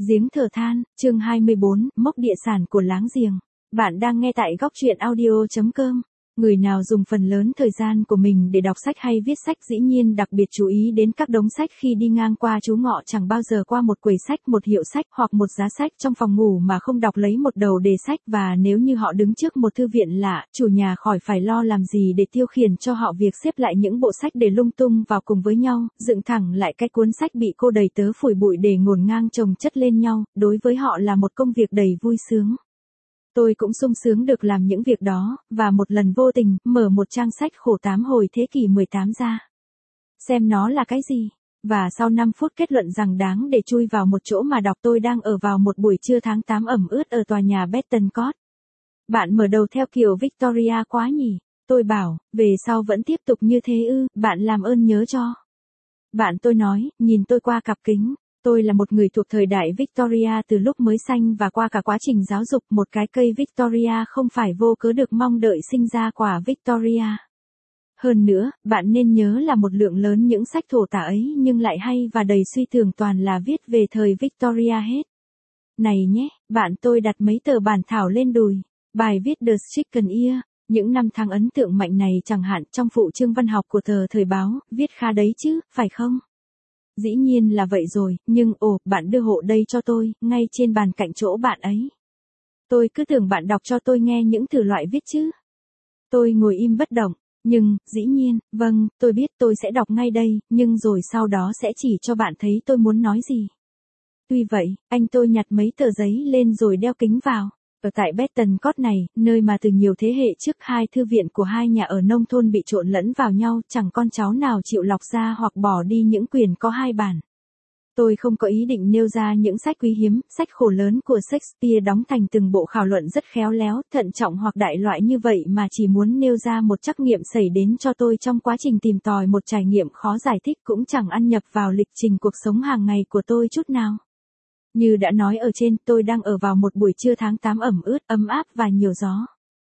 Giếng thở than, chương 24, mốc địa sản của láng giềng. Bạn đang nghe tại góc truyện audio.com. Người nào dùng phần lớn thời gian của mình để đọc sách hay viết sách dĩ nhiên đặc biệt chú ý đến các đống sách khi đi ngang qua chú ngọ, chẳng bao giờ qua một quầy sách, một hiệu sách hoặc một giá sách trong phòng ngủ mà không đọc lấy một đầu đề sách, và nếu như họ đứng trước một thư viện lạ, chủ nhà khỏi phải lo làm gì để tiêu khiển cho họ việc xếp lại những bộ sách để lung tung vào cùng với nhau, dựng thẳng lại cái cuốn sách bị cô đầy tớ phủi bụi để ngổn ngang chồng chất lên nhau, đối với họ là một công việc đầy vui sướng. Tôi cũng sung sướng được làm những việc đó, và một lần vô tình, mở một trang sách khổ tám hồi thế kỷ 18 ra. Xem nó là cái gì, và sau 5 phút kết luận rằng đáng để chui vào một chỗ mà đọc. Tôi đang ở vào một buổi trưa tháng 8 ẩm ướt ở tòa nhà Bettencourt. Bạn mở đầu theo kiểu Victoria quá nhỉ? Tôi bảo, về sau vẫn tiếp tục như thế ư? Bạn làm ơn nhớ cho. Bạn tôi nói, nhìn tôi qua cặp kính. Tôi là một người thuộc thời đại Victoria từ lúc mới sanh và qua cả quá trình giáo dục. Một cái cây Victoria không phải vô cớ được mong đợi sinh ra quả Victoria. Hơn nữa, bạn nên nhớ là một lượng lớn những sách thổ tả ấy nhưng lại hay và đầy suy tưởng toàn là viết về thời Victoria hết. Này nhé, bạn tôi đặt mấy tờ bản thảo lên đùi. Bài viết The Chicken Ear, những năm tháng ấn tượng mạnh này chẳng hạn, trong phụ chương văn học của tờ thời báo, viết khá đấy chứ, phải không? Dĩ nhiên là vậy rồi, nhưng bạn đưa hộ đây cho tôi, ngay trên bàn cạnh chỗ bạn ấy. Tôi cứ tưởng bạn đọc cho tôi nghe những thử loại viết chứ. Tôi ngồi im bất động, nhưng, dĩ nhiên, vâng, tôi biết tôi sẽ đọc ngay đây, nhưng rồi sau đó sẽ chỉ cho bạn thấy tôi muốn nói gì. Tuy vậy, anh tôi nhặt mấy tờ giấy lên rồi đeo kính vào. Ở tại Bettencourt này, nơi mà từ nhiều thế hệ trước hai thư viện của hai nhà ở nông thôn bị trộn lẫn vào nhau, chẳng con cháu nào chịu lọc ra hoặc bỏ đi những quyển có hai bản. Tôi không có ý định nêu ra những sách quý hiếm, sách khổ lớn của Shakespeare đóng thành từng bộ khảo luận rất khéo léo, thận trọng hoặc đại loại như vậy, mà chỉ muốn nêu ra một trắc nghiệm xảy đến cho tôi trong quá trình tìm tòi một trải nghiệm khó giải thích, cũng chẳng ăn nhập vào lịch trình cuộc sống hàng ngày của tôi chút nào. Như đã nói ở trên, tôi đang ở vào một buổi trưa tháng 8 ẩm ướt, ấm áp và nhiều gió.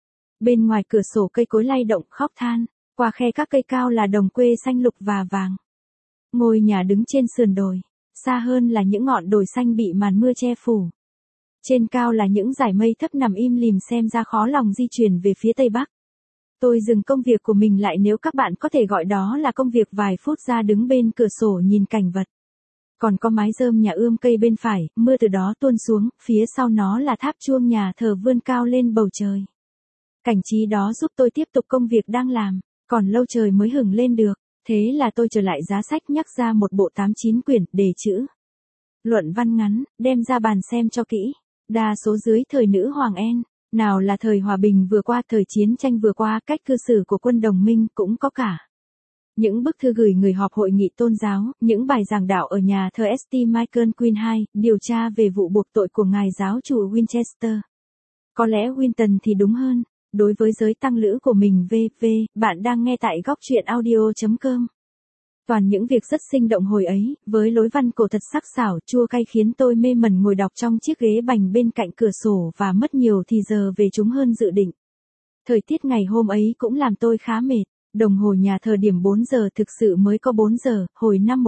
Bên ngoài cửa sổ cây cối lay động khóc than, qua khe các cây cao là đồng quê xanh lục và vàng. Ngôi nhà đứng trên sườn đồi, xa hơn là những ngọn đồi xanh bị màn mưa che phủ. Trên cao là những dải mây thấp nằm im lìm, xem ra khó lòng di chuyển về phía tây bắc. Tôi dừng công việc của mình lại, nếu các bạn có thể gọi đó là công việc, vài phút ra đứng bên cửa sổ nhìn cảnh vật. Còn có mái rơm nhà ươm cây bên phải, mưa từ đó tuôn xuống, phía sau nó là tháp chuông nhà thờ vươn cao lên bầu trời. Cảnh trí đó giúp tôi tiếp tục công việc đang làm, còn lâu trời mới hửng lên được. Thế là tôi trở lại giá sách, nhắc ra một bộ 8-9 quyển, đề chữ. Luận văn ngắn, đem ra bàn xem cho kỹ. Đa số dưới thời nữ hoàng En, nào là thời hòa bình vừa qua, thời chiến tranh vừa qua, cách cư xử của quân đồng minh cũng có cả. Những bức thư gửi người họp hội nghị tôn giáo, những bài giảng đạo ở nhà thờ St. Michael Queen II, điều tra về vụ buộc tội của ngài giáo chủ Winchester. Có lẽ Winton thì đúng hơn, đối với giới tăng lữ của mình. Bạn đang nghe tại góc truyện audio.com. Toàn những việc rất sinh động hồi ấy, với lối văn cổ thật sắc sảo, chua cay, khiến tôi mê mẩn ngồi đọc trong chiếc ghế bành bên cạnh cửa sổ và mất nhiều thì giờ về chúng hơn dự định. Thời tiết ngày hôm ấy cũng làm tôi khá mệt. Đồng hồ nhà thờ điểm 4 giờ, thực sự mới có 4 giờ, hồi năm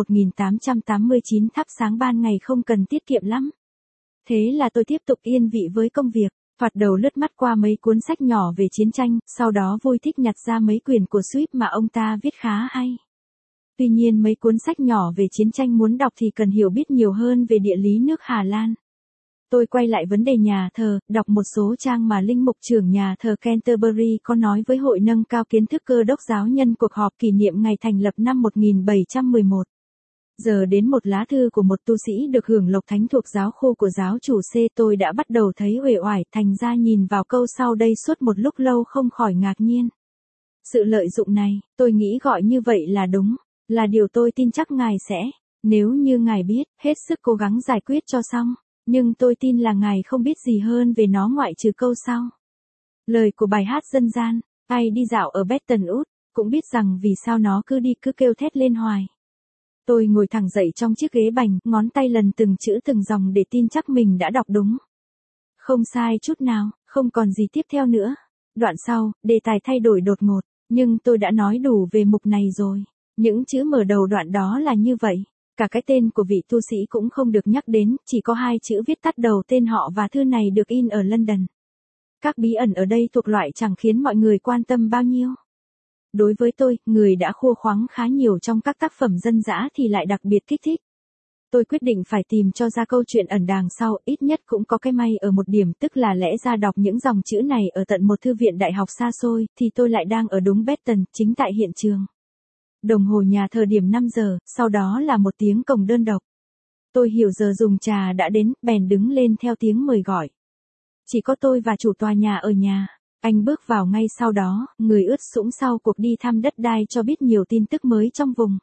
1889 thắp sáng ban ngày, không cần tiết kiệm lắm. Thế là tôi tiếp tục yên vị với công việc, thoạt đầu lướt mắt qua mấy cuốn sách nhỏ về chiến tranh, sau đó vui thích nhặt ra mấy quyển của Swift mà ông ta viết khá hay. Tuy nhiên mấy cuốn sách nhỏ về chiến tranh muốn đọc thì cần hiểu biết nhiều hơn về địa lý nước Hà Lan. Tôi quay lại vấn đề nhà thờ, đọc một số trang mà linh mục trưởng nhà thờ Canterbury có nói với hội nâng cao kiến thức Cơ đốc giáo nhân cuộc họp kỷ niệm ngày thành lập năm 1711. Giờ đến một lá thư của một tu sĩ được hưởng lộc thánh thuộc giáo khu của giáo chủ C. Tôi đã bắt đầu thấy uể oải, thành ra nhìn vào câu sau đây suốt một lúc lâu không khỏi ngạc nhiên. Sự lợi dụng này, tôi nghĩ gọi như vậy là đúng, là điều tôi tin chắc ngài sẽ, nếu như ngài biết, hết sức cố gắng giải quyết cho xong. Nhưng tôi tin là ngài không biết gì hơn về nó ngoại trừ câu sau. Lời của bài hát dân gian, ai đi dạo ở Bettencourt, cũng biết rằng vì sao nó cứ đi cứ kêu thét lên hoài. Tôi ngồi thẳng dậy trong chiếc ghế bành, ngón tay lần từng chữ từng dòng để tin chắc mình đã đọc đúng. Không sai chút nào, không còn gì tiếp theo nữa. Đoạn sau, đề tài thay đổi đột ngột, nhưng tôi đã nói đủ về mục này rồi. Những chữ mở đầu đoạn đó là như vậy. Cả cái tên của vị tu sĩ cũng không được nhắc đến, chỉ có 2 chữ viết tắt đầu tên họ và thư này được in ở London. Các bí ẩn ở đây thuộc loại chẳng khiến mọi người quan tâm bao nhiêu. Đối với tôi, người đã khua khoáng khá nhiều trong các tác phẩm dân dã thì lại đặc biệt kích thích. Tôi quyết định phải tìm cho ra câu chuyện ẩn đằng sau, ít nhất cũng có cái may ở một điểm, tức là lẽ ra đọc những dòng chữ này ở tận một thư viện đại học xa xôi, thì tôi lại đang ở đúng Beeston, chính tại hiện trường. Đồng hồ nhà thờ điểm 5 giờ, sau đó là một tiếng còng đơn độc. Tôi hiểu giờ dùng trà đã đến, bèn đứng lên theo tiếng mời gọi. Chỉ có tôi và chủ tòa nhà ở nhà. Anh bước vào ngay sau đó, người ướt sũng sau cuộc đi thăm đất đai cho biết nhiều tin tức mới trong vùng.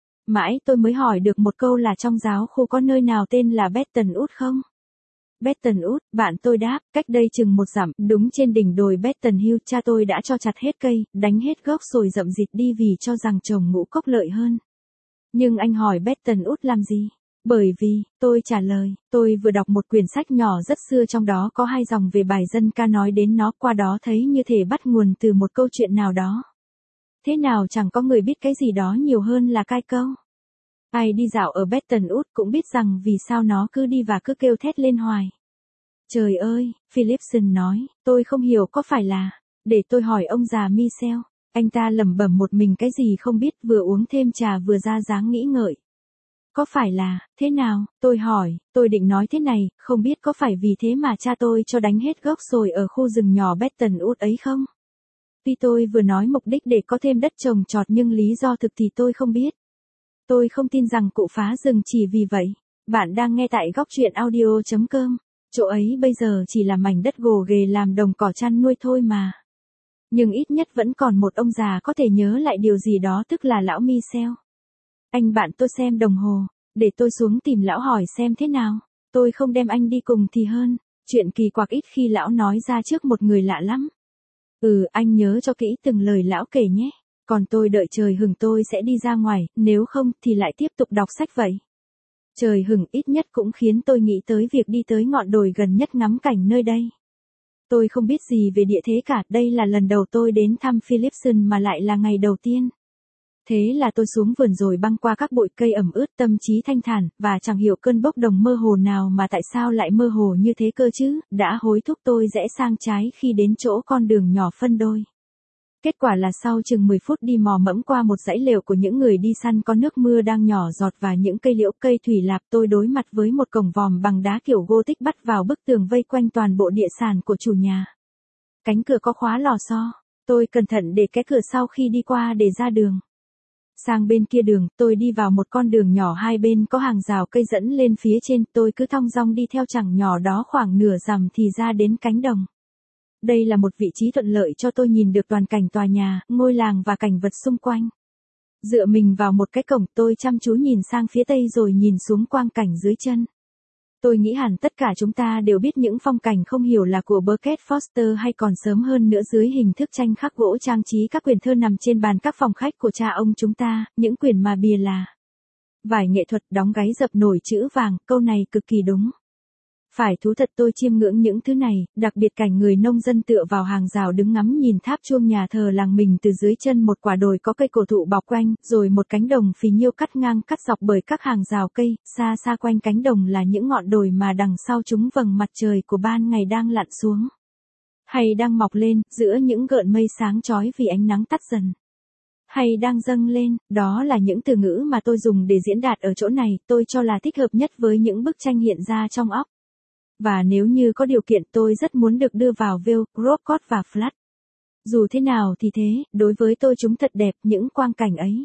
Mãi tôi mới hỏi được một câu là trong giáo khu có nơi nào tên là Beeston Út không? Beeston Út, bạn tôi đáp, cách đây chừng 1 dặm, đúng trên đỉnh đồi Beeston Hill. Cha tôi đã cho chặt hết cây, đánh hết gốc rồi rậm rịt đi vì cho rằng trồng ngũ cốc lợi hơn. Nhưng anh hỏi Beeston Út làm gì? Bởi vì, tôi trả lời, tôi vừa đọc một quyển sách nhỏ rất xưa, trong đó có 2 dòng về bài dân ca nói đến nó, qua đó thấy như thể bắt nguồn từ một câu chuyện nào đó. Thế nào chẳng có người biết cái gì đó nhiều hơn là cai câu. Ai đi dạo ở Beeston Út cũng biết rằng vì sao nó cứ đi và cứ kêu thét lên hoài. Trời ơi, Philipson nói, tôi không hiểu có phải là, để tôi hỏi ông già Michel. Anh ta lẩm bẩm một mình cái gì không biết, vừa uống thêm trà vừa ra dáng nghĩ ngợi. Có phải là, thế nào, tôi hỏi, tôi định nói thế này, không biết có phải vì thế mà cha tôi cho đánh hết gốc sồi ở khu rừng nhỏ Beeston Út ấy không? Tuy tôi vừa nói mục đích để có thêm đất trồng trọt nhưng lý do thực thì tôi không biết. Tôi không tin rằng cụ phá rừng chỉ vì vậy. Bạn đang nghe tại góc truyện audio.com. Chỗ ấy bây giờ chỉ là mảnh đất gồ ghề làm đồng cỏ chăn nuôi thôi mà. Nhưng ít nhất vẫn còn một ông già có thể nhớ lại điều gì đó, tức là lão Michel. Anh bạn tôi xem đồng hồ, để tôi xuống tìm lão hỏi xem thế nào. Tôi không đem anh đi cùng thì hơn. Chuyện kỳ quặc ít khi lão nói ra trước một người lạ lắm. Anh nhớ cho kỹ từng lời lão kể nhé. Còn tôi đợi trời hừng tôi sẽ đi ra ngoài, nếu không thì lại tiếp tục đọc sách vậy. Trời hừng ít nhất cũng khiến tôi nghĩ tới việc đi tới ngọn đồi gần nhất ngắm cảnh nơi đây. Tôi không biết gì về địa thế cả, đây là lần đầu tôi đến thăm Philipson mà lại là ngày đầu tiên. Thế là tôi xuống vườn rồi băng qua các bụi cây ẩm ướt, tâm trí thanh thản, và chẳng hiểu cơn bốc đồng mơ hồ nào mà tại sao lại mơ hồ như thế cơ chứ, đã hối thúc tôi rẽ sang trái khi đến chỗ con đường nhỏ phân đôi. Kết quả là sau chừng 10 phút đi mò mẫm qua một dãy lều của những người đi săn có nước mưa đang nhỏ giọt và những cây liễu cây thủy lạp, tôi đối mặt với một cổng vòm bằng đá kiểu Gothic bắt vào bức tường vây quanh toàn bộ địa sản của chủ nhà. Cánh cửa có khóa lò xo, tôi cẩn thận để cái cửa sau khi đi qua để ra đường. Sang bên kia đường, tôi đi vào một con đường nhỏ, 2 bên có hàng rào cây dẫn lên phía trên, tôi cứ thong dong đi theo chặng nhỏ đó khoảng nửa dặm thì ra đến cánh đồng. Đây là một vị trí thuận lợi cho tôi nhìn được toàn cảnh tòa nhà, ngôi làng và cảnh vật xung quanh. Dựa mình vào một cái cổng, tôi chăm chú nhìn sang phía tây rồi nhìn xuống quang cảnh dưới chân. Tôi nghĩ hẳn tất cả chúng ta đều biết những phong cảnh không hiểu là của Beckett Foster, hay còn sớm hơn nữa dưới hình thức tranh khắc gỗ trang trí các quyển thơ nằm trên bàn các phòng khách của cha ông chúng ta, những quyển mà bìa là vải nghệ thuật đóng gáy dập nổi chữ vàng, câu này cực kỳ đúng. Phải thú thật, tôi chiêm ngưỡng những thứ này, đặc biệt cảnh người nông dân tựa vào hàng rào đứng ngắm nhìn tháp chuông nhà thờ làng mình từ dưới chân một quả đồi có cây cổ thụ bọc quanh, rồi một cánh đồng phì nhiêu cắt ngang cắt dọc bởi các hàng rào cây, xa xa quanh cánh đồng là những ngọn đồi mà đằng sau chúng vầng mặt trời của ban ngày đang lặn xuống. Hay đang mọc lên, giữa những gợn mây sáng chói vì ánh nắng tắt dần. Hay đang dâng lên, đó là những từ ngữ mà tôi dùng để diễn đạt ở chỗ này, tôi cho là thích hợp nhất với những bức tranh hiện ra trong óc. Và nếu như có điều kiện tôi rất muốn được đưa vào Vale, Groscott và Flat. Dù thế nào thì thế, đối với tôi chúng thật đẹp, những quang cảnh ấy.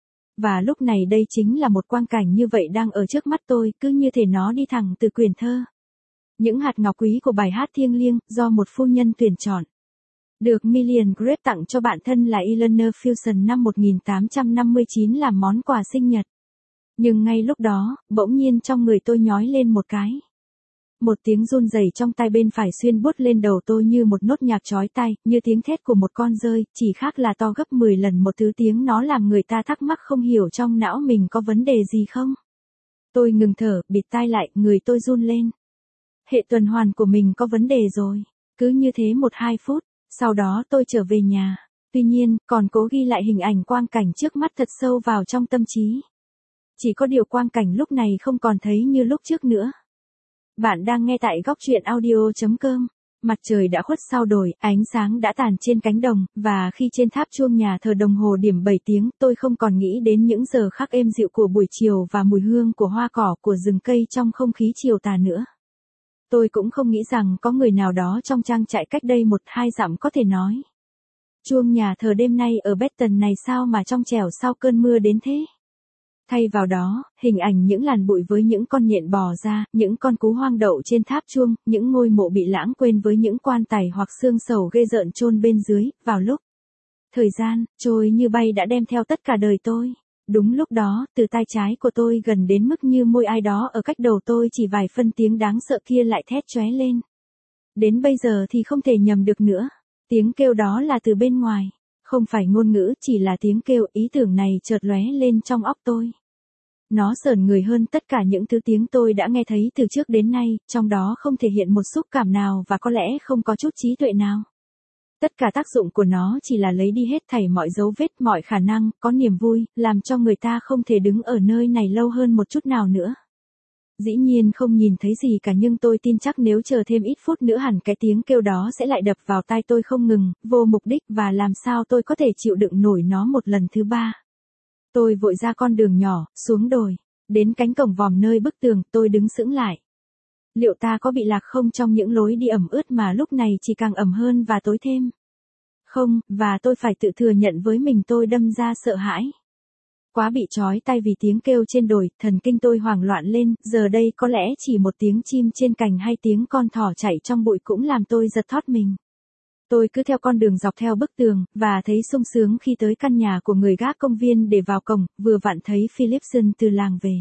Và lúc này đây chính là một quang cảnh như vậy đang ở trước mắt tôi, cứ như thể nó đi thẳng từ quyển thơ. Những hạt ngọc quý của bài hát thiêng liêng, do một phu nhân tuyển chọn. Được Million Grape tặng cho bạn thân là Eleanor Fuson năm 1859 làm món quà sinh nhật. Nhưng ngay lúc đó, bỗng nhiên trong người tôi nhói lên một cái. Một tiếng run rẩy trong tai bên phải xuyên buốt lên đầu tôi như một nốt nhạc chói tai, như tiếng thét của một con dơi, chỉ khác là to gấp 10 lần một thứ tiếng, nó làm người ta thắc mắc không hiểu trong não mình có vấn đề gì không. Tôi ngừng thở, bịt tai lại, người tôi run lên. Hệ tuần hoàn của mình có vấn đề rồi. Cứ như thế 1-2 phút, sau đó tôi trở về nhà. Tuy nhiên, còn cố ghi lại hình ảnh quang cảnh trước mắt thật sâu vào trong tâm trí. Chỉ có điều quang cảnh lúc này không còn thấy như lúc trước nữa. Bạn đang nghe tại góc truyện audio.com. Mặt trời đã khuất sau đồi, ánh sáng đã tàn trên cánh đồng, và khi trên tháp chuông nhà thờ đồng hồ điểm 7 tiếng, tôi không còn nghĩ đến những giờ khắc êm dịu của buổi chiều và mùi hương của hoa cỏ của rừng cây trong không khí chiều tà nữa. Tôi cũng không nghĩ rằng có người nào đó trong trang trại cách đây 1-2 dặm có thể nói. Chuông nhà thờ đêm nay ở Beton này sao mà trong trẻo sau cơn mưa đến thế? Thay vào đó, hình ảnh những làn bụi với những con nhện bò ra, những con cú hoang đậu trên tháp chuông, những ngôi mộ bị lãng quên với những quan tài hoặc xương sầu ghê rợn chôn bên dưới, vào lúc. Thời gian, trôi như bay đã đem theo tất cả đời tôi. Đúng lúc đó, từ tai trái của tôi gần đến mức như môi ai đó ở cách đầu tôi chỉ vài phân tiếng đáng sợ kia lại thét chóe lên. Đến bây giờ thì không thể nhầm được nữa. Tiếng kêu đó là từ bên ngoài. Không phải ngôn ngữ, chỉ là tiếng kêu. Ý tưởng này chợt lóe lên trong óc tôi. Nó sởn người hơn tất cả những thứ tiếng tôi đã nghe thấy từ trước đến nay, trong đó không thể hiện một xúc cảm nào và có lẽ không có chút trí tuệ nào. Tất cả tác dụng của nó chỉ là lấy đi hết thảy mọi dấu vết, mọi khả năng, có niềm vui, làm cho người ta không thể đứng ở nơi này lâu hơn một chút nào nữa. Dĩ nhiên không nhìn thấy gì cả, nhưng tôi tin chắc nếu chờ thêm ít phút nữa hẳn cái tiếng kêu đó sẽ lại đập vào tai tôi không ngừng, vô mục đích, và làm sao tôi có thể chịu đựng nổi nó một lần thứ ba. Tôi vội ra con đường nhỏ, xuống đồi, đến cánh cổng vòm nơi bức tường, tôi đứng sững lại. Liệu ta có bị lạc không trong những lối đi ẩm ướt mà lúc này chỉ càng ẩm hơn và tối thêm? Không, và tôi phải tự thừa nhận với mình tôi đâm ra sợ hãi. Quá bị trói tay vì tiếng kêu trên đồi, thần kinh tôi hoảng loạn lên, giờ đây có lẽ chỉ một tiếng chim trên cành hay tiếng con thỏ chạy trong bụi cũng làm tôi giật thót mình. Tôi cứ theo con đường dọc theo bức tường, và thấy sung sướng khi tới căn nhà của người gác công viên để vào cổng, vừa vặn thấy Philipson từ làng về.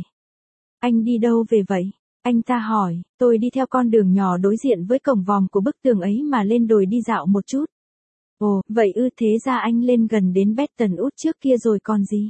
Anh đi đâu về vậy? Anh ta hỏi. Tôi đi theo con đường nhỏ đối diện với cổng vòm của bức tường ấy mà lên đồi đi dạo một chút. Ồ, vậy ư, thế ra anh lên gần đến Beton Út trước kia rồi còn gì?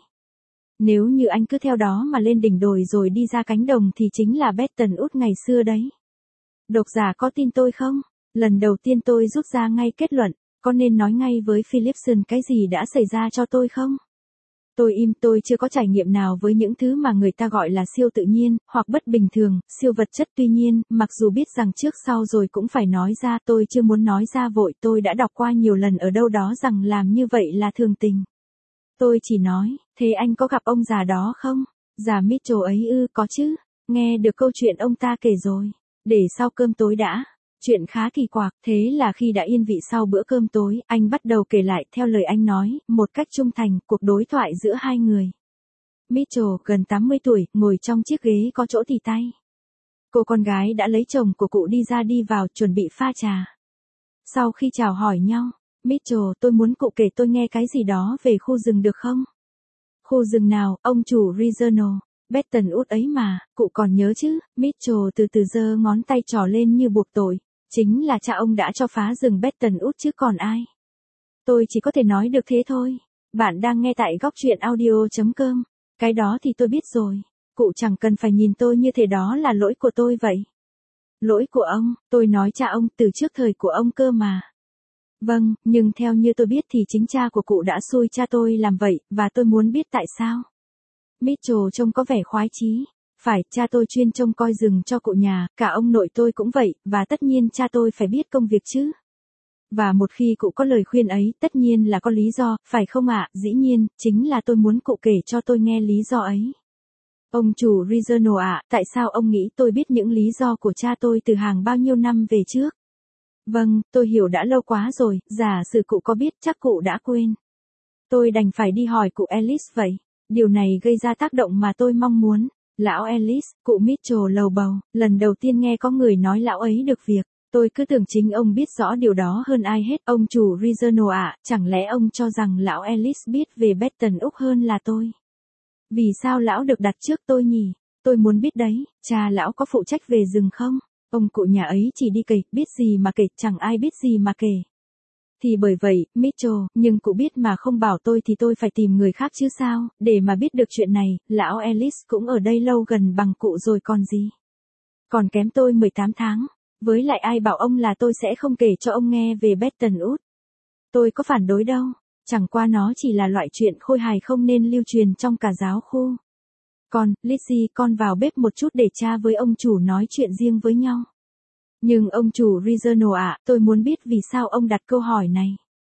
Nếu như anh cứ theo đó mà lên đỉnh đồi rồi đi ra cánh đồng thì chính là Beton Út ngày xưa đấy. Độc giả có tin tôi không? Lần đầu tiên tôi rút ra ngay kết luận, có nên nói ngay với Philipson cái gì đã xảy ra cho tôi không? Tôi im, tôi chưa có trải nghiệm nào với những thứ mà người ta gọi là siêu tự nhiên, hoặc bất bình thường, siêu vật chất. Tuy nhiên, mặc dù biết rằng trước sau rồi cũng phải nói ra, tôi chưa muốn nói ra vội. Tôi đã đọc qua nhiều lần ở đâu đó rằng làm như vậy là thường tình. Tôi chỉ nói, thế anh có gặp ông già đó không? Già Mitchell ấy ư? Có chứ, nghe được câu chuyện ông ta kể rồi. Để sau cơm tối đã. Chuyện khá kỳ quặc, thế là khi đã yên vị sau bữa cơm tối, anh bắt đầu kể lại theo lời anh nói, một cách trung thành, cuộc đối thoại giữa hai người. Mitchell, gần 80 tuổi, ngồi trong chiếc ghế có chỗ tì tay. Cô con gái đã lấy chồng của cụ đi ra đi vào, chuẩn bị pha trà. Sau khi chào hỏi nhau, Mitchell, tôi muốn cụ kể tôi nghe cái gì đó về khu rừng được không? Khu rừng nào, ông chủ Regional? Beton Út ấy mà, cụ còn nhớ chứ? Mitchell từ từ giơ ngón tay trỏ lên như buộc tội. Chính là cha ông đã cho phá rừng Beton Út chứ còn ai. Tôi chỉ có thể nói được thế thôi. Bạn đang nghe tại góc truyện audio.com. Cái đó thì tôi biết rồi. Cụ chẳng cần phải nhìn tôi như thế, đó là lỗi của tôi vậy. Lỗi của ông, tôi nói cha ông từ trước thời của ông cơ mà. Vâng, nhưng theo như tôi biết thì chính cha của cụ đã xui cha tôi làm vậy, và tôi muốn biết tại sao. Mitchell trông có vẻ khoái chí. Phải, cha tôi chuyên trông coi rừng cho cụ nhà, cả ông nội tôi cũng vậy, và tất nhiên cha tôi phải biết công việc chứ. Và một khi cụ có lời khuyên ấy, tất nhiên là có lý do, phải không ạ? Dĩ nhiên, chính là tôi muốn cụ kể cho tôi nghe lý do ấy. Ông chủ Regional ạ, tại sao ông nghĩ tôi biết những lý do của cha tôi từ hàng bao nhiêu năm về trước? Vâng, tôi hiểu đã lâu quá rồi, giả sử cụ có biết chắc cụ đã quên. Tôi đành phải đi hỏi cụ Ellis vậy. Điều này gây ra tác động mà tôi mong muốn. Lão Ellis, cụ Mitchell lầu bầu, lần đầu tiên nghe có người nói lão ấy được việc. Tôi cứ tưởng chính ông biết rõ điều đó hơn ai hết. Ông chủ Regional ạ, chẳng lẽ ông cho rằng lão Ellis biết về Beton Úc hơn là tôi? Vì sao lão được đặt trước tôi nhỉ? Tôi muốn biết đấy, cha lão có phụ trách về rừng không? Ông cụ nhà ấy chỉ đi kể, biết gì mà kể, chẳng ai biết gì mà kể. Thì bởi vậy, Mitchell, nhưng cụ biết mà không bảo tôi thì tôi phải tìm người khác chứ sao, để mà biết được chuyện này. Lão Ellis cũng ở đây lâu gần bằng cụ rồi còn gì. Còn kém tôi 18 tháng. Với lại ai bảo ông là tôi sẽ không kể cho ông nghe về Beton Út. Tôi có phản đối đâu, chẳng qua nó chỉ là loại chuyện khôi hài không nên lưu truyền trong cả giáo khu. Con, Lizzie, con vào bếp một chút để cha với ông chủ nói chuyện riêng với nhau. Nhưng ông chủ Regional ạ, tôi muốn biết vì sao ông đặt câu hỏi này.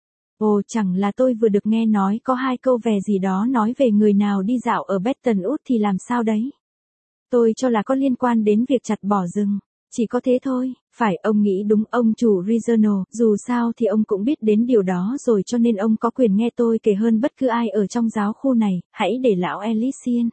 Ồ, chẳng là tôi vừa được nghe nói có 2 câu về gì đó nói về người nào đi dạo ở Baton Rouge thì làm sao đấy. Tôi cho là có liên quan đến việc chặt bỏ rừng. Chỉ có thế thôi, phải, ông nghĩ đúng, ông chủ Regional, dù sao thì ông cũng biết đến điều đó rồi cho nên ông có quyền nghe tôi kể hơn bất cứ ai ở trong giáo khu này, hãy để lão Elysian.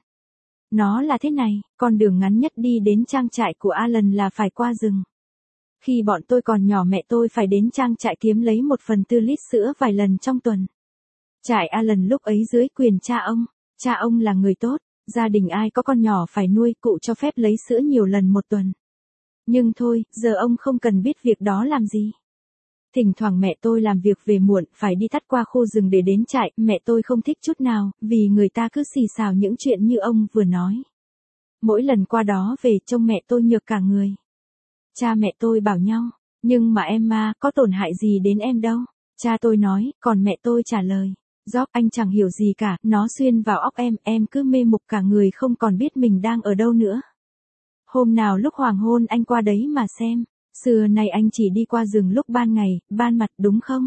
Nó là thế này, con đường ngắn nhất đi đến trang trại của Alan là phải qua rừng. Khi bọn tôi còn nhỏ mẹ tôi phải đến trang trại kiếm lấy 1/4 lít sữa vài lần trong tuần. Trại Alan lúc ấy dưới quyền cha ông là người tốt, gia đình ai có con nhỏ phải nuôi, cụ cho phép lấy sữa nhiều lần một tuần. Nhưng thôi, giờ ông không cần biết việc đó làm gì. Thỉnh thoảng mẹ tôi làm việc về muộn, phải đi tắt qua khu rừng để đến trại, mẹ tôi không thích chút nào, vì người ta cứ xì xào những chuyện như ông vừa nói. Mỗi lần qua đó về trông mẹ tôi nhược cả người. Cha mẹ tôi bảo nhau, nhưng mà Emma, có tổn hại gì đến em đâu. Cha tôi nói, còn mẹ tôi trả lời, George, anh chẳng hiểu gì cả, nó xuyên vào óc em cứ mê mục cả người không còn biết mình đang ở đâu nữa. Hôm nào lúc hoàng hôn anh qua đấy mà xem, xưa này anh chỉ đi qua rừng lúc ban ngày, ban mặt đúng không?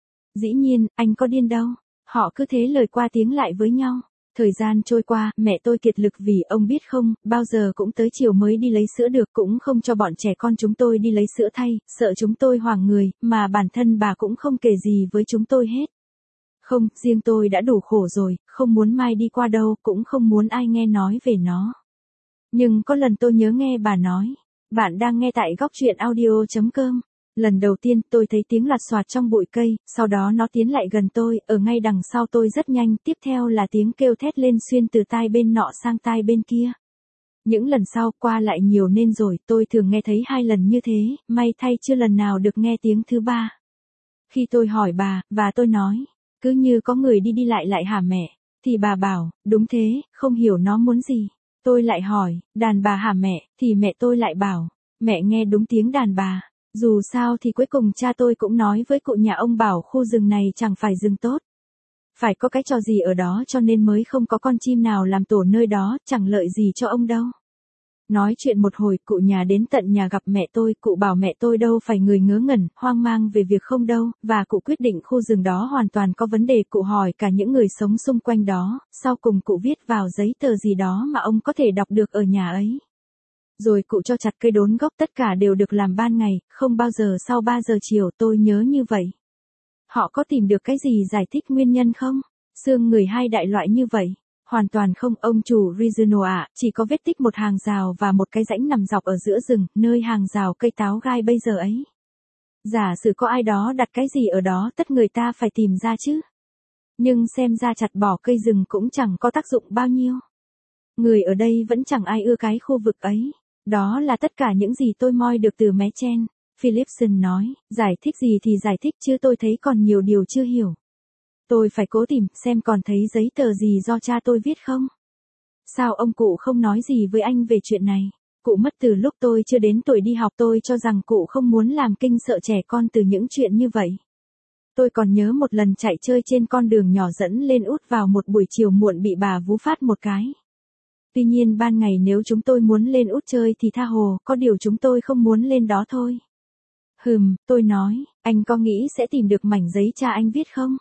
Dĩ nhiên, anh có điên đâu. Họ cứ thế lời qua tiếng lại với nhau. Thời gian trôi qua, mẹ tôi kiệt lực vì ông biết không, bao giờ cũng tới chiều mới đi lấy sữa được, cũng không cho bọn trẻ con chúng tôi đi lấy sữa thay, sợ chúng tôi hoảng người, mà bản thân bà cũng không kể gì với chúng tôi hết. Không, riêng tôi đã đủ khổ rồi, không muốn mai đi qua đâu, cũng không muốn ai nghe nói về nó. Nhưng có lần tôi nhớ nghe bà nói, bạn đang nghe tại góc truyện audio.com. Lần đầu tiên tôi thấy tiếng loạt soạt trong bụi cây, sau đó nó tiến lại gần tôi, ở ngay đằng sau tôi rất nhanh, tiếp theo là tiếng kêu thét lên xuyên từ tai bên nọ sang tai bên kia. Những lần sau qua lại nhiều nên rồi, tôi thường nghe thấy 2 lần như thế, may thay chưa lần nào được nghe tiếng thứ 3. Khi tôi hỏi bà, và tôi nói, cứ như có người đi đi lại hả mẹ, thì bà bảo, đúng thế, không hiểu nó muốn gì. Tôi lại hỏi, đàn bà hả mẹ, thì mẹ tôi lại bảo, mẹ nghe đúng tiếng đàn bà. Dù sao thì cuối cùng cha tôi cũng nói với cụ nhà ông bảo khu rừng này chẳng phải rừng tốt. Phải có cái trò gì ở đó cho nên mới không có con chim nào làm tổ nơi đó, chẳng lợi gì cho ông đâu. Nói chuyện một hồi, cụ nhà đến tận nhà gặp mẹ tôi, cụ bảo mẹ tôi đâu phải người ngớ ngẩn, hoang mang về việc không đâu, và cụ quyết định khu rừng đó hoàn toàn có vấn đề, cụ hỏi cả những người sống xung quanh đó, sau cùng cụ viết vào giấy tờ gì đó mà ông có thể đọc được ở nhà ấy. Rồi cụ cho chặt cây đốn gốc, tất cả đều được làm ban ngày, không bao giờ sau 3 giờ chiều, tôi nhớ như vậy. Họ có tìm được cái gì giải thích nguyên nhân không? Xương người hai đại loại như vậy. Hoàn toàn không, ông chủ Regional ạ, chỉ có vết tích một hàng rào và một cái rãnh nằm dọc ở giữa rừng, nơi hàng rào cây táo gai bây giờ ấy. Giả sử có ai đó đặt cái gì ở đó, tất người ta phải tìm ra chứ. Nhưng xem ra chặt bỏ cây rừng cũng chẳng có tác dụng bao nhiêu. Người ở đây vẫn chẳng ai ưa cái khu vực ấy. Đó là tất cả những gì tôi moi được từ mé trên. Philipson nói, giải thích gì thì giải thích chứ tôi thấy còn nhiều điều chưa hiểu. Tôi phải cố tìm xem còn thấy giấy tờ gì do cha tôi viết không. Sao ông cụ không nói gì với anh về chuyện này? Cụ mất từ lúc tôi chưa đến tuổi đi học, tôi cho rằng cụ không muốn làm kinh sợ trẻ con từ những chuyện như vậy. Tôi còn nhớ một lần chạy chơi trên con đường nhỏ dẫn lên út vào một buổi chiều muộn bị bà vú phát một cái. Tuy nhiên ban ngày nếu chúng tôi muốn lên út chơi thì tha hồ, có điều chúng tôi không muốn lên đó thôi. Tôi nói, anh có nghĩ sẽ tìm được mảnh giấy cha anh viết không?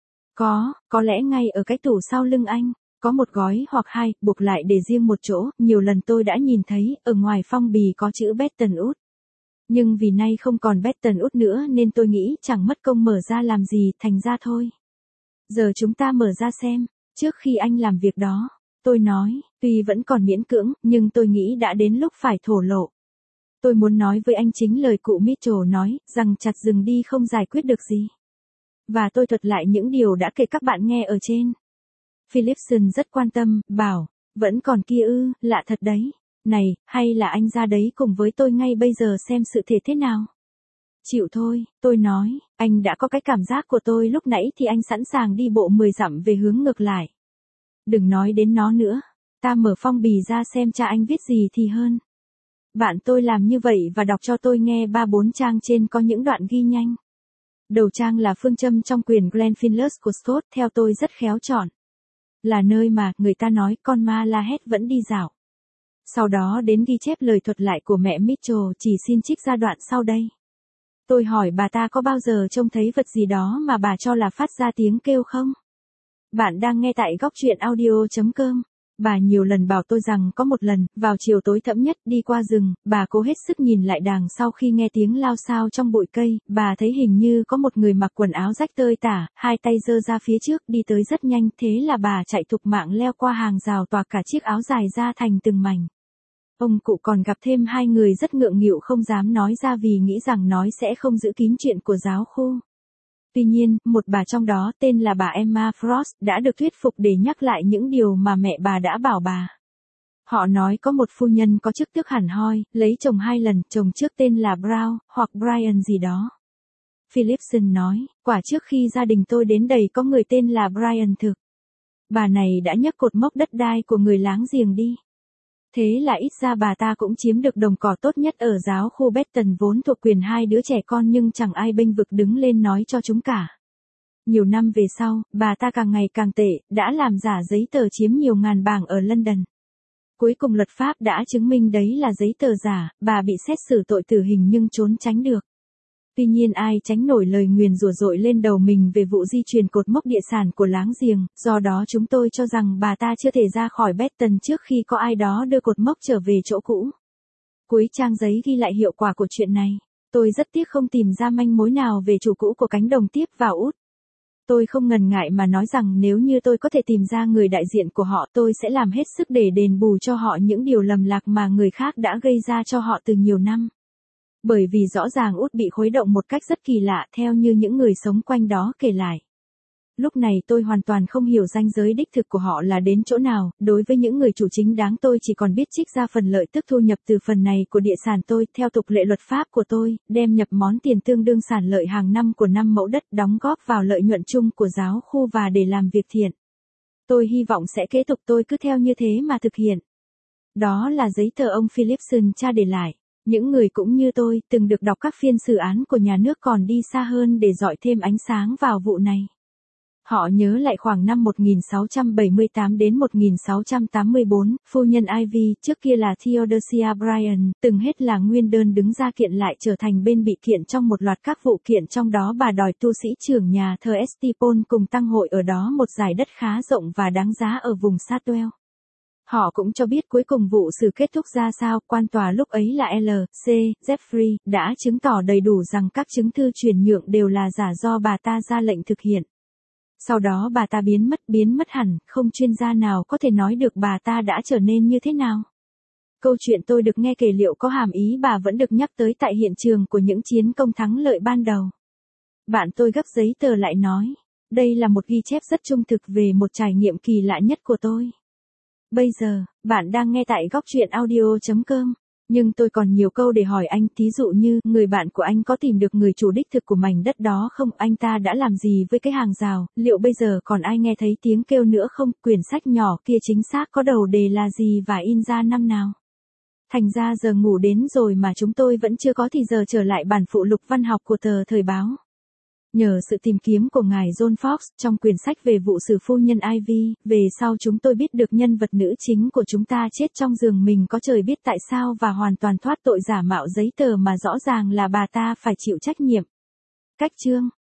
Có lẽ ngay ở cái tủ sau lưng anh, có một gói hoặc 2, buộc lại để riêng một chỗ, nhiều lần tôi đã nhìn thấy, ở ngoài phong bì có chữ Baton Rouge. Nhưng vì nay không còn Baton Rouge nữa nên tôi nghĩ chẳng mất công mở ra làm gì, thành ra thôi. Giờ chúng ta mở ra xem, trước khi anh làm việc đó. Tôi nói, tuy vẫn còn miễn cưỡng, nhưng tôi nghĩ đã đến lúc phải thổ lộ. Tôi muốn nói với anh chính lời cụ Mitchell nói, rằng chặt rừng đi không giải quyết được gì. Và tôi thuật lại những điều đã kể các bạn nghe ở trên. Philipson rất quan tâm, bảo, vẫn còn kia ư, lạ thật đấy. Này, hay là anh ra đấy cùng với tôi ngay bây giờ xem sự thể thế nào? Chịu thôi, tôi nói, anh đã có cái cảm giác của tôi lúc nãy thì anh sẵn sàng đi bộ 10 dặm về hướng ngược lại. Đừng nói đến nó nữa, ta mở phong bì ra xem cha anh viết gì thì hơn. Bạn tôi làm như vậy và đọc cho tôi nghe 3-4 trang trên có những đoạn ghi nhanh. Đầu trang là phương châm trong quyền Glenfinlas của Stott, theo tôi rất khéo chọn. Là nơi mà, người ta nói, con ma la hét vẫn đi dạo. Sau đó đến ghi chép lời thuật lại của mẹ Mitchell, chỉ xin trích ra đoạn sau đây. Tôi hỏi bà ta có bao giờ trông thấy vật gì đó mà bà cho là phát ra tiếng kêu không? Bạn đang nghe tại góc truyện audio.com. Bà nhiều lần bảo tôi rằng có một lần, vào chiều tối thẫm nhất, đi qua rừng, bà cố hết sức nhìn lại đằng sau khi nghe tiếng lao xao trong bụi cây, bà thấy hình như có một người mặc quần áo rách tơi tả, hai tay giơ ra phía trước, đi tới rất nhanh, thế là bà chạy thục mạng leo qua hàng rào toạc cả chiếc áo dài ra thành từng mảnh. Ông cụ còn gặp thêm hai người rất ngượng nghịu không dám nói ra vì nghĩ rằng nói sẽ không giữ kín chuyện của giáo khu. Tuy nhiên, một bà trong đó tên là bà Emma Frost đã được thuyết phục để nhắc lại những điều mà mẹ bà đã bảo bà. Họ nói có một phu nhân có chức tước hẳn hoi, lấy chồng 2 lần, chồng trước tên là Brown, hoặc Brian gì đó. Philipson nói, quả trước khi gia đình tôi đến đây có người tên là Brian thực. Bà này đã nhấc cột mốc đất đai của người láng giềng đi. Thế là ít ra bà ta cũng chiếm được đồng cỏ tốt nhất ở giáo khu Benton vốn thuộc quyền hai đứa trẻ con nhưng chẳng ai bênh vực đứng lên nói cho chúng cả. Nhiều năm về sau, bà ta càng ngày càng tệ, đã làm giả giấy tờ chiếm nhiều ngàn bảng ở London. Cuối cùng luật pháp đã chứng minh đấy là giấy tờ giả, bà bị xét xử tội tử hình nhưng trốn tránh được. Tuy nhiên ai tránh nổi lời nguyền rủa dội lên đầu mình về vụ di truyền cột mốc địa sản của láng giềng, do đó chúng tôi cho rằng bà ta chưa thể ra khỏi Benton trước khi có ai đó đưa cột mốc trở về chỗ cũ. Cuối trang giấy ghi lại hiệu quả của chuyện này. Tôi rất tiếc không tìm ra manh mối nào về chủ cũ của cánh đồng tiếp vào út. Tôi không ngần ngại mà nói rằng nếu như tôi có thể tìm ra người đại diện của họ tôi sẽ làm hết sức để đền bù cho họ những điều lầm lạc mà người khác đã gây ra cho họ từ nhiều năm. Bởi vì rõ ràng út bị khuấy động một cách rất kỳ lạ theo như những người sống quanh đó kể lại. Lúc này tôi hoàn toàn không hiểu ranh giới đích thực của họ là đến chỗ nào, đối với những người chủ chính đáng tôi chỉ còn biết trích ra phần lợi tức thu nhập từ phần này của địa sản tôi, theo tục lệ luật pháp của tôi, đem nhập món tiền tương đương sản lợi hàng năm của 5 mẫu đất đóng góp vào lợi nhuận chung của giáo khu và để làm việc thiện. Tôi hy vọng sẽ kế tục tôi cứ theo như thế mà thực hiện. Đó là giấy tờ ông Philipson cha để lại. Những người cũng như tôi, từng được đọc các phiên xử án của nhà nước còn đi xa hơn để dọi thêm ánh sáng vào vụ này. Họ nhớ lại khoảng năm 1678 đến 1684, phu nhân Ivy, trước kia là Theodosia Bryan, từng hết là nguyên đơn đứng ra kiện lại trở thành bên bị kiện trong một loạt các vụ kiện, trong đó bà đòi tu sĩ trưởng nhà thờ Estipon cùng tăng hội ở đó một dải đất khá rộng và đáng giá ở vùng Satwell. Họ cũng cho biết cuối cùng vụ xử kết thúc ra sao, quan tòa lúc ấy là L.C. Jeffrey, đã chứng tỏ đầy đủ rằng các chứng thư chuyển nhượng đều là giả do bà ta ra lệnh thực hiện. Sau đó bà ta biến mất hẳn, không chuyên gia nào có thể nói được bà ta đã trở nên như thế nào. Câu chuyện tôi được nghe kể liệu có hàm ý bà vẫn được nhắc tới tại hiện trường của những chiến công thắng lợi ban đầu. Bạn tôi gấp giấy tờ lại nói, đây là một ghi chép rất trung thực về một trải nghiệm kỳ lạ nhất của tôi. Bây giờ, bạn đang nghe tại góc truyện audio.com. Nhưng tôi còn nhiều câu để hỏi anh, thí dụ như, người bạn của anh có tìm được người chủ đích thực của mảnh đất đó không? Anh ta đã làm gì với cái hàng rào? Liệu bây giờ còn ai nghe thấy tiếng kêu nữa không? Quyển sách nhỏ kia chính xác có đầu đề là gì và in ra năm nào? Thành ra giờ ngủ đến rồi mà chúng tôi vẫn chưa có thì giờ trở lại bản phụ lục văn học của tờ Thời báo. Nhờ sự tìm kiếm của ngài John Fox, trong quyển sách về vụ xử phu nhân Ivy, về sau chúng tôi biết được nhân vật nữ chính của chúng ta chết trong giường mình có trời biết tại sao và hoàn toàn thoát tội giả mạo giấy tờ mà rõ ràng là bà ta phải chịu trách nhiệm. Cách chương